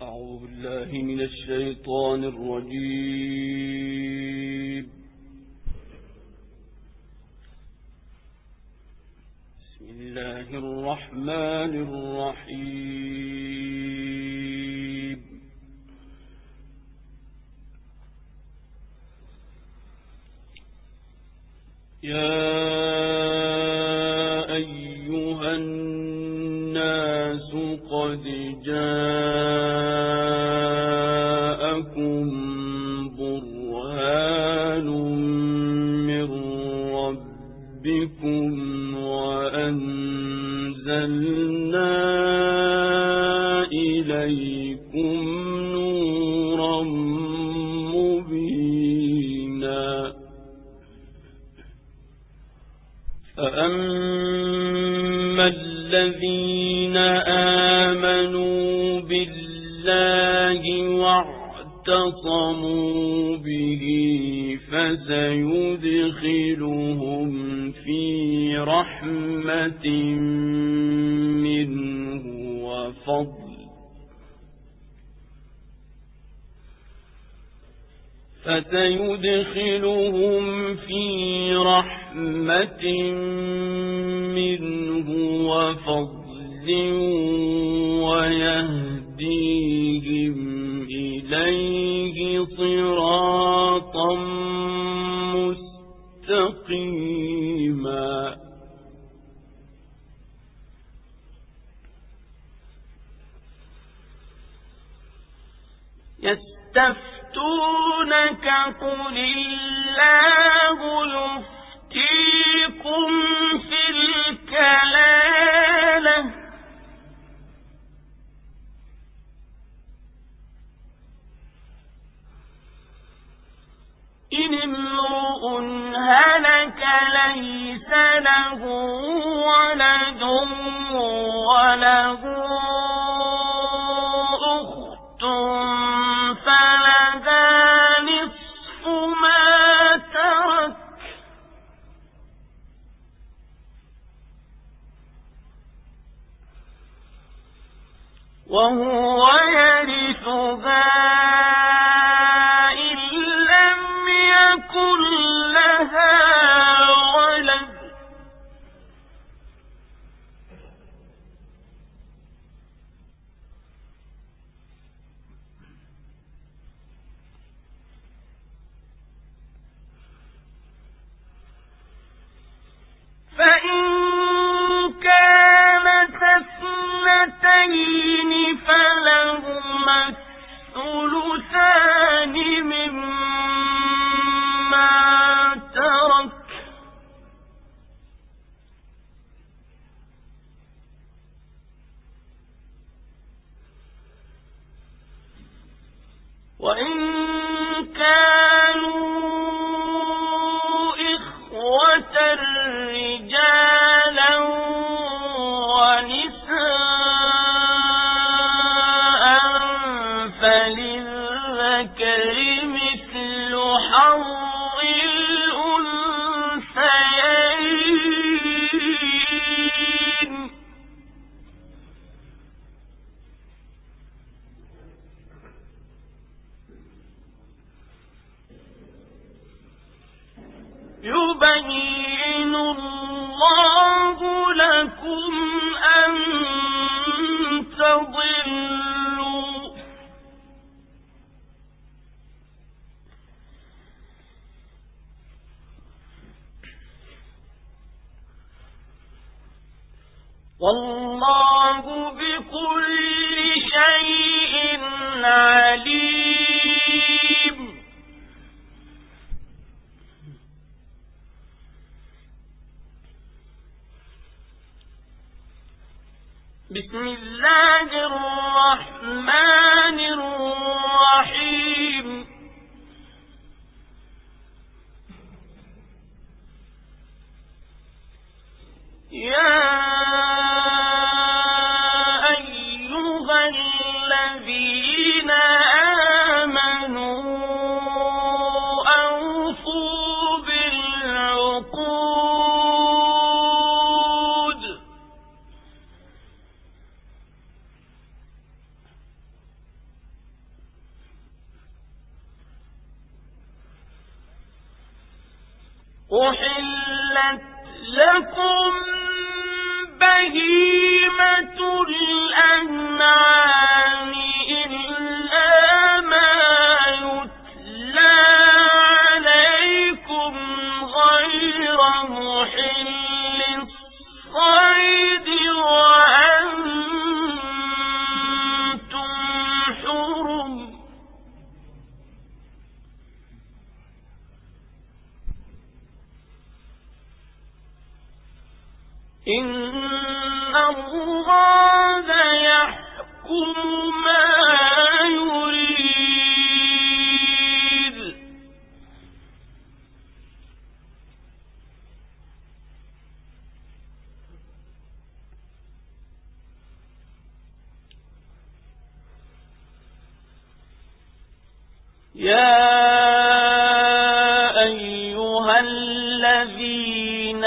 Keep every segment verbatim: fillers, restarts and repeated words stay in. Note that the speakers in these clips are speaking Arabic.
أعوذ بالله من الشيطان الرجيم. بسم الله الرحمن الرحيم. يا أيها الناس قد جاءكم برهان من ربكم وأنزلنا إليكم نورا مبينا. فأما الذين آمنوا بالله واعتصموا به فسيدخلهم في رحمة منه وفضل فسيدخلهم في رحمة منه وفضل ويهديهم إليه صراطا مستقيما. يستفتونك قل الله يفتيكم في الكلالة إن امرؤ هلك ليس له ولد وله أخت فلها نصف ما ترك وهو يرثها إن لم يكن لها ولد فإن كانت اثنتين فلهما الثلثان مما ترك وإن كانوا إخوة رجالا ونساء فللذكر مثل حظ الأنثيين يبين الله لكم أن تضلوا والله بكل شيء عليم. بسم الله الرحمن الرحيم. يا أيها الذين آمنوا أوفوا بالعقود أحلت لكم بهيمة الأنعام إلا ما يتلى عليكم غير محل الصيد وأنتم حرم. إن الله يحكم ما يريد. يا أيها الذين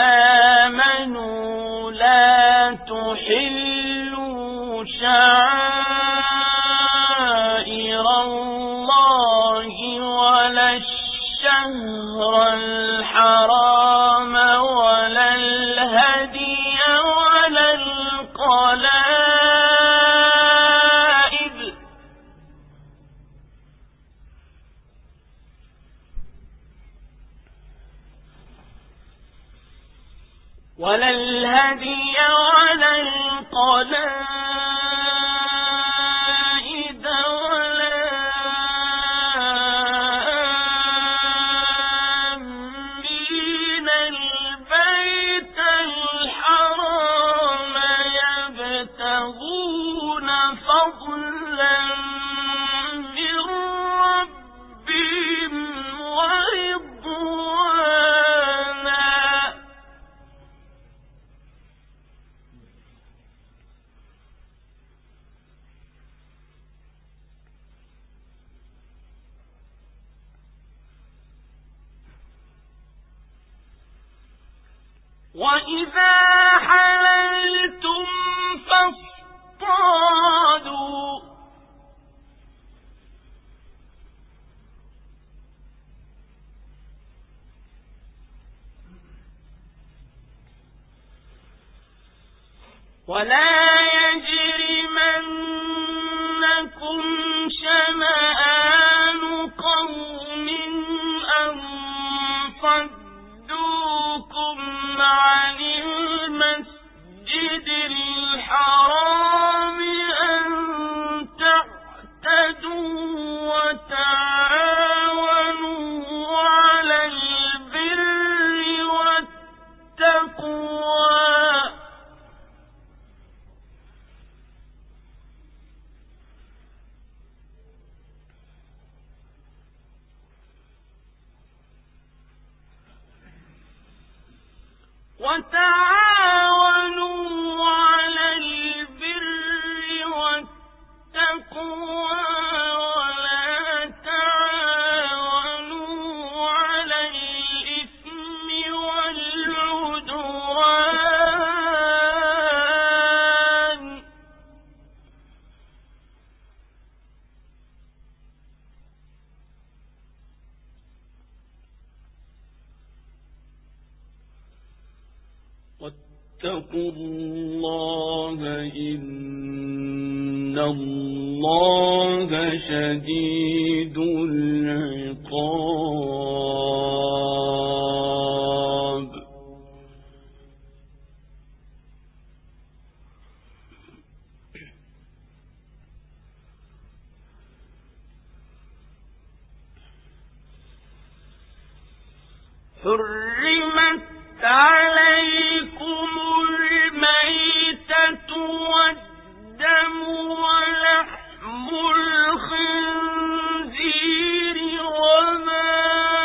آمنوا لا تحلوا شعائر الله ولا الشهر الحرام ولا الهدي ولا القلائد ولا الهدي ولا القلائد ولا آمين البيت الحرام يبتغون فضلا من ربهم ورضوانا. وإذا حللتم فاصطادوا ولا يجرمنكم شنآن قوم أن صدوكم عن المسجد الحرام أن تعتدوا وتعاونوا على البر والتقوى وتعاونوا على البر والتقوى ولا تعاونوا على الإثم والعدوان. واتقوا الله إن الله شديد العقاب. حرمت عليكم الميتة والدم ولحم الخنزير وما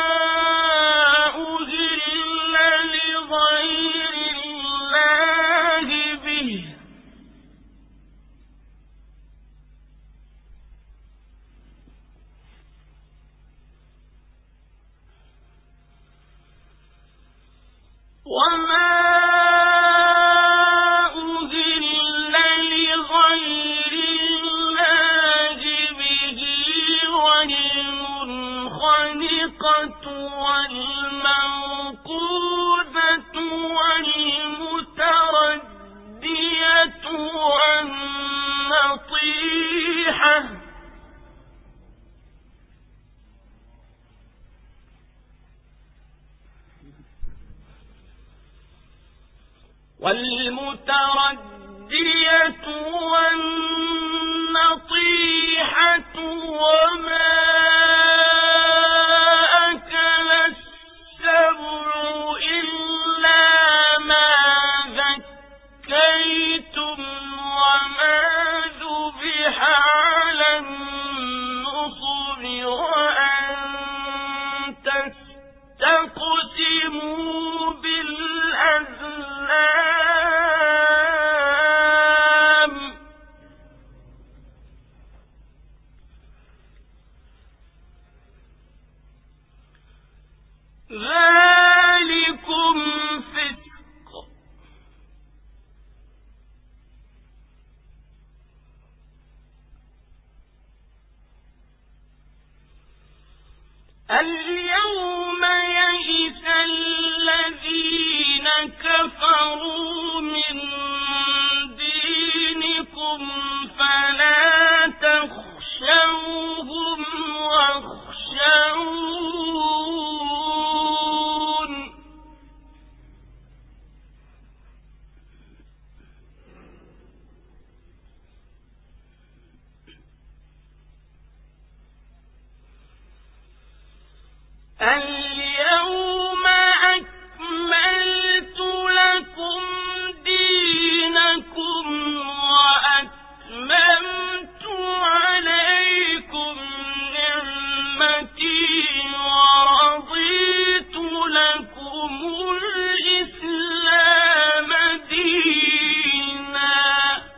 أهل لغير الله به وما والمتردية والنطيحة وما أكل السبع إلا ما ذكيتم وما ذبح على النصب وأن تستقسموا بالأزلام ذلكم فسق. اليوم يئس الذين كفروا من دينكم فلا تخشوهم واخشون اليوم أكملت لكم دينكم وأتممت عليكم نعمتي ورضيت لكم الإسلام دينا.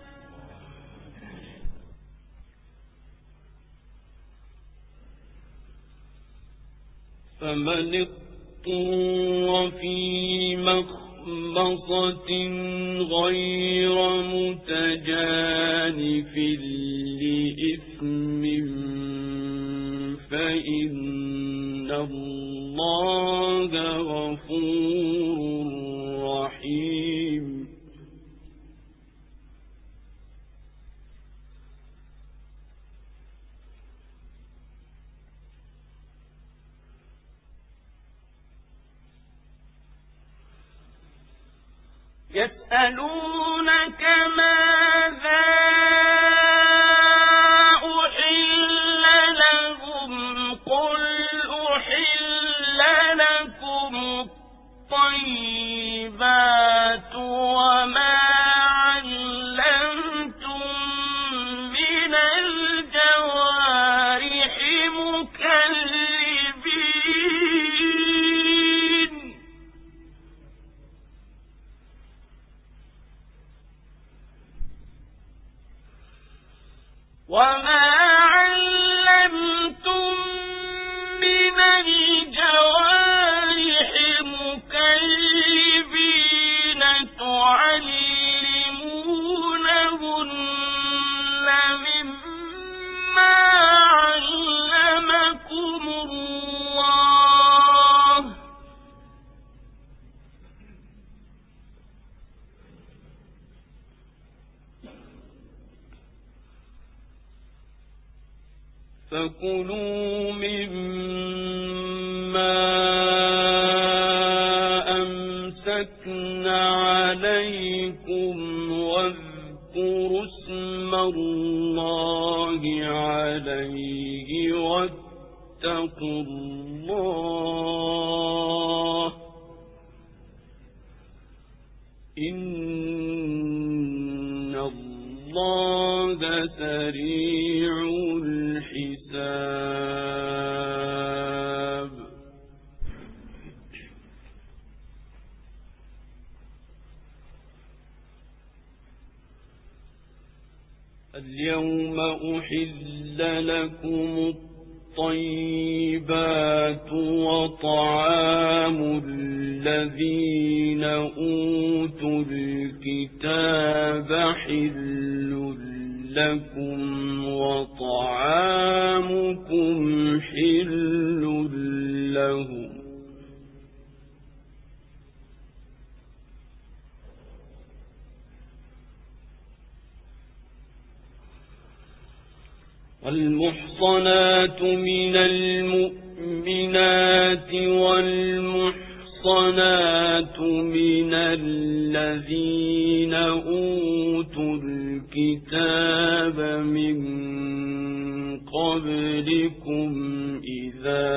فمن اضطر في مخمصة غير متجانف لإثم فإن الله غفور رحيم. يسألونك ماذا أحل لهم قل أحل لكم الطيبات وما علمتم من الجوارح مكلبين وما علمتم من الجوارح مكلبين تعلمونهن مما علمكم الله فكلوا مما أمسكنا عليكم واذكروا اسم الله عليه واتقوا الله إن الله سريع الحساب. اليوم أحل لكم الطيبات وطعام الذين أوتوا الكتاب حل لكم وطعامكم حل لهم والمحصنات من المؤمنات والمحصنات المحصنات من الذين أوتوا الكتاب من قبلكم إذا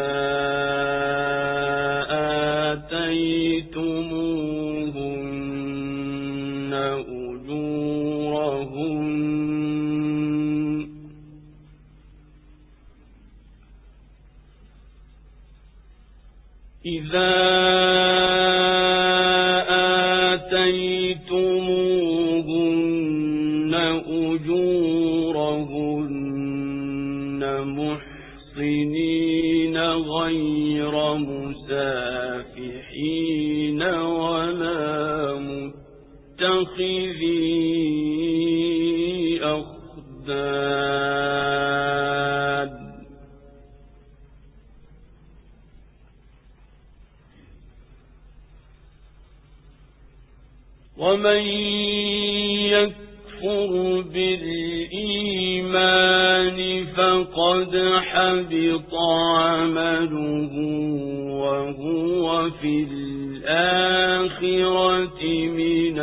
آتيتموهن أجورهن إذا آتيتموهن أجورهن محصنين غير مسافحين ولا متخذي أخدان ومن يكفر بالإيمان فقد حبط عمله وهو في الآخرة من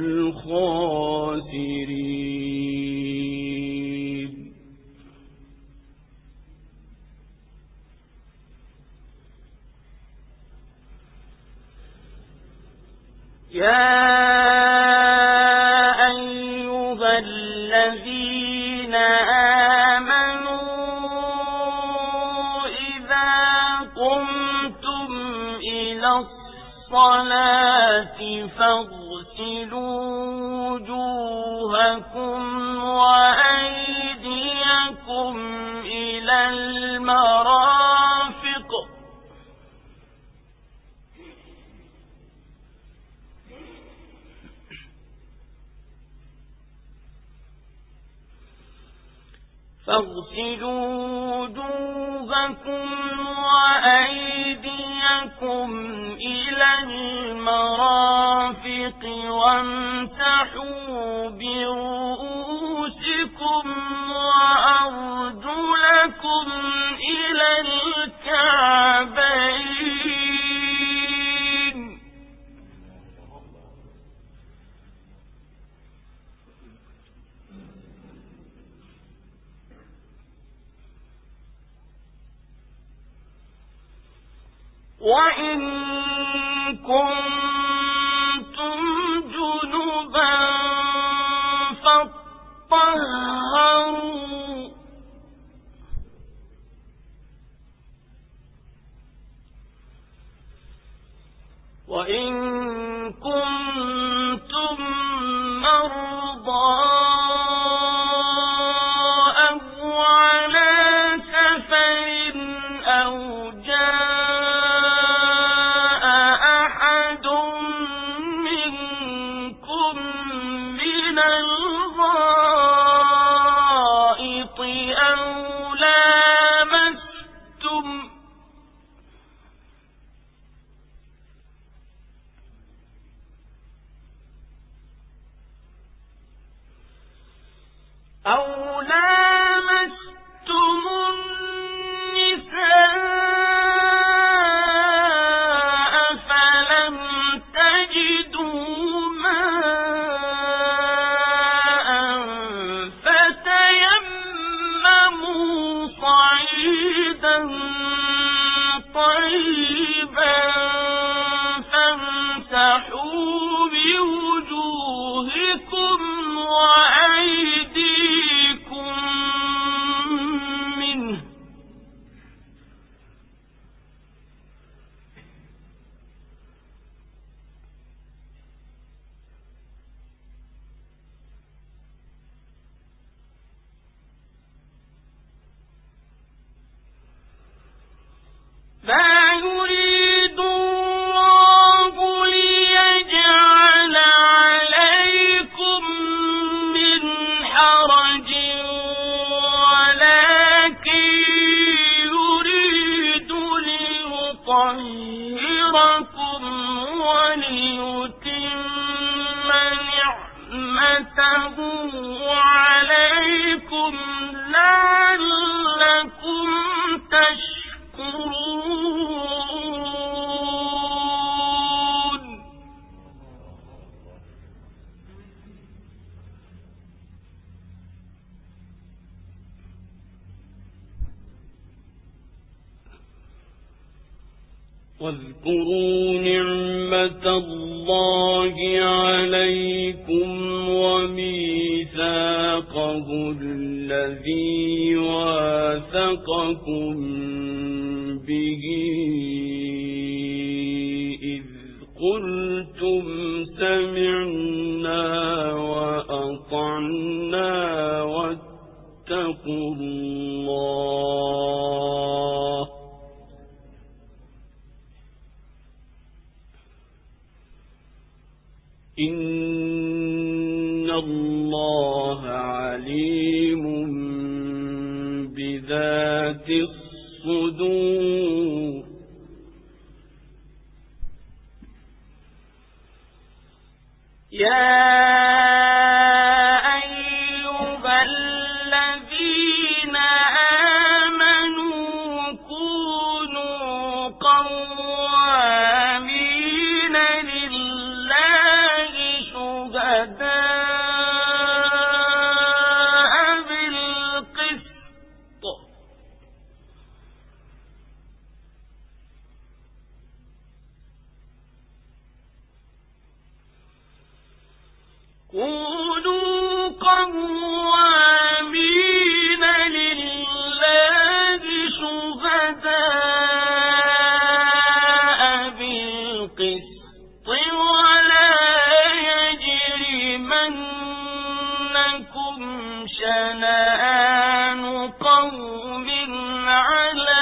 الخاسرين. يا أيها الذين آمنوا إذا قمتم إلى الصلاة فاغسلوا وجوهكم وأيديكم إلى المرافق فاغسلوا وجوهكم وأيديكم إلى المرافق وامسحوا برؤوسكم وأرجلكم إلى الكعبين. وإن كنتم جنبا فاطهروا وإن كنتم مرضى أو على سفر أو جاء أحد منكم من الغائط أو لامستم أو لامستم النساء فلم تجدوا ماء فتيمموا صعيدا طيبا فامسحوا بوجوهكم وأيديكم منه ما يريد الله ليجعل عليكم من حرج ولكن يريد ليطهركم وليتم نعمته عليكم لعلكم تشكرون. واذكروا نعمة الله عليكم وميثاقه الذي واثقكم به إذ قلتم سمعنا وأطعنا واتقوا الله إن الله عليم بذات الصدور يا أيها الذين آمنوا كونوا قوامين لله شهداء بالقسط كونوا قوامين لله شهداء بالقسط ولا يجرمنكم شنآن قوم على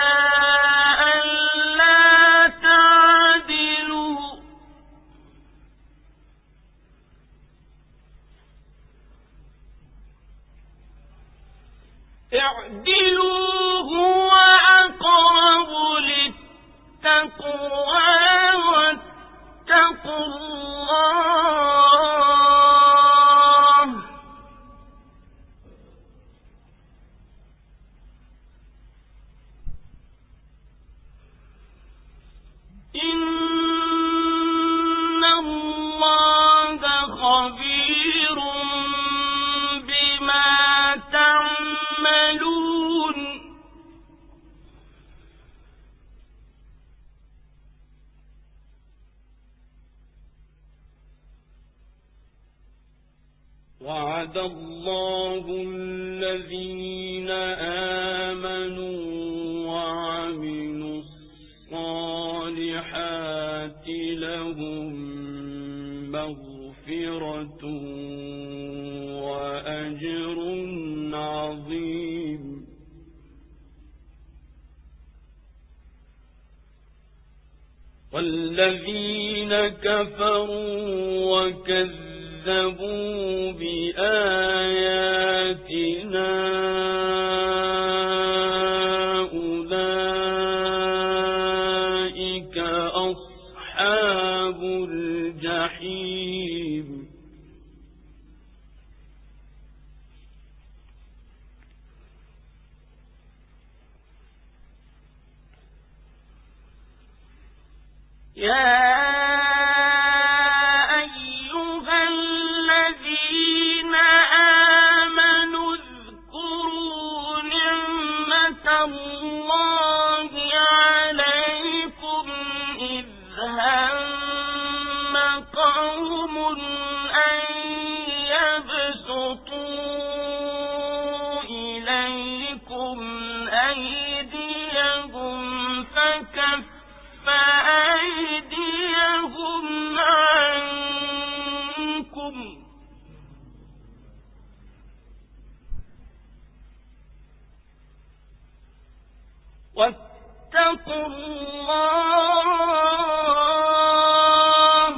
ألا تعدلوا اعدلوا هو أقرب للتقوى واتقوا الله إن الله خبير بما تعملون وعد الله الذين آمنوا وعملوا الصالحات لهم مغفرة وأجر عظيم والذين كفروا وكذبوا بآياتنا أولئك أصحاب الجحيم يا أيها الذين آمنوا اذكروا نعمة الله عليكم إذ هم قوم أن يبسطوا إليكم أيديهم فكف فأيديهم عنكم واتقوا الله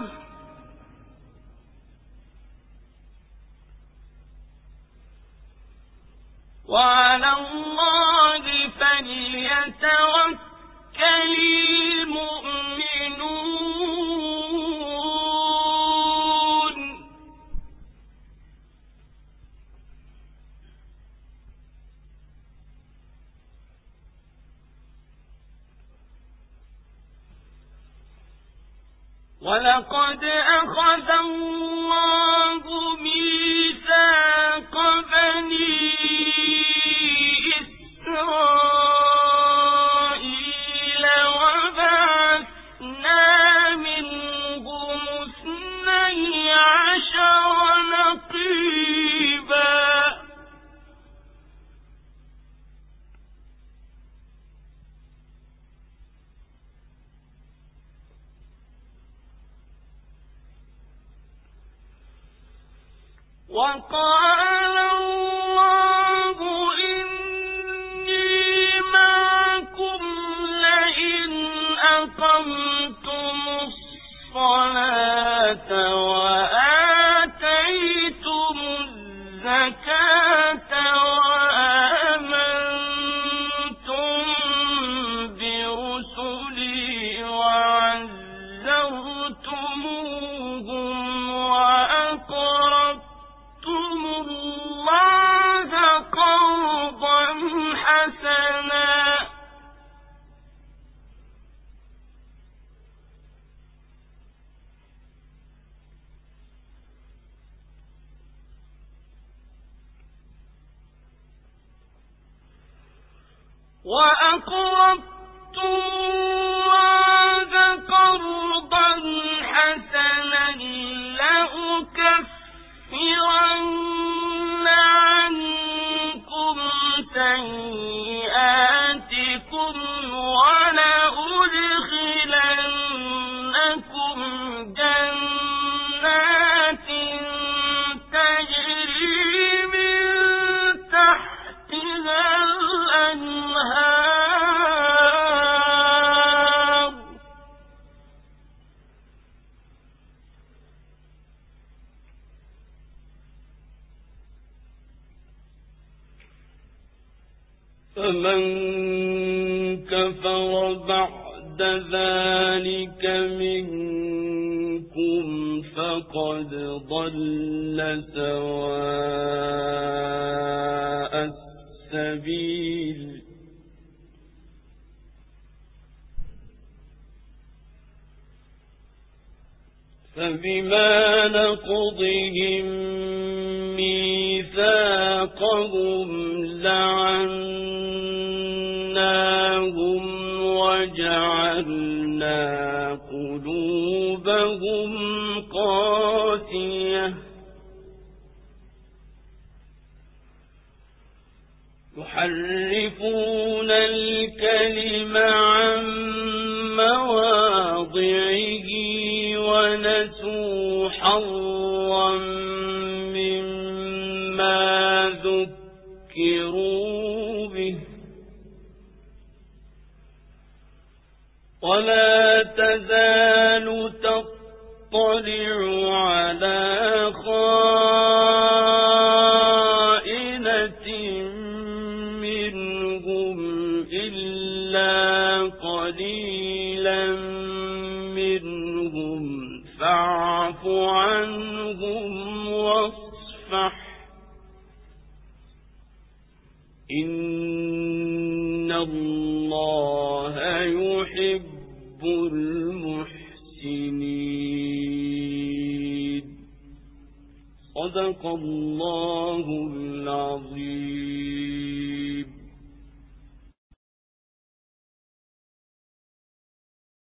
وعلى الله فليتوكل المؤمنون ولقد أخذ الله ميثاق بني إسرائيل وبعث وقال الله إني معكم لئن أقمتم الصلاة وآتيتم الزكاة وآمنتم برسلي وعزرتموهم وأقرضتم الله قرضا حسنا وأقرضتم الله قرضا حسنا لأكفرن عنكم سيئاتكم ولأدخلنكم جنات تجري من تحتها الأنهار فمن كفر بعد ذلك منكم فقد ضل سواء السبيل فبما نقضهم ميثاقهم لعناهم وجعلنا قلوبهم قاسية يحرفون الكلم عن مواضعه ونسوا حظا مما ذكروا به ولا تزال تطلع على خائنة منهم إلا قليلا منهم فاعف عنهم واصفح إن الله يحب المحسنين. صدق الله العظيم.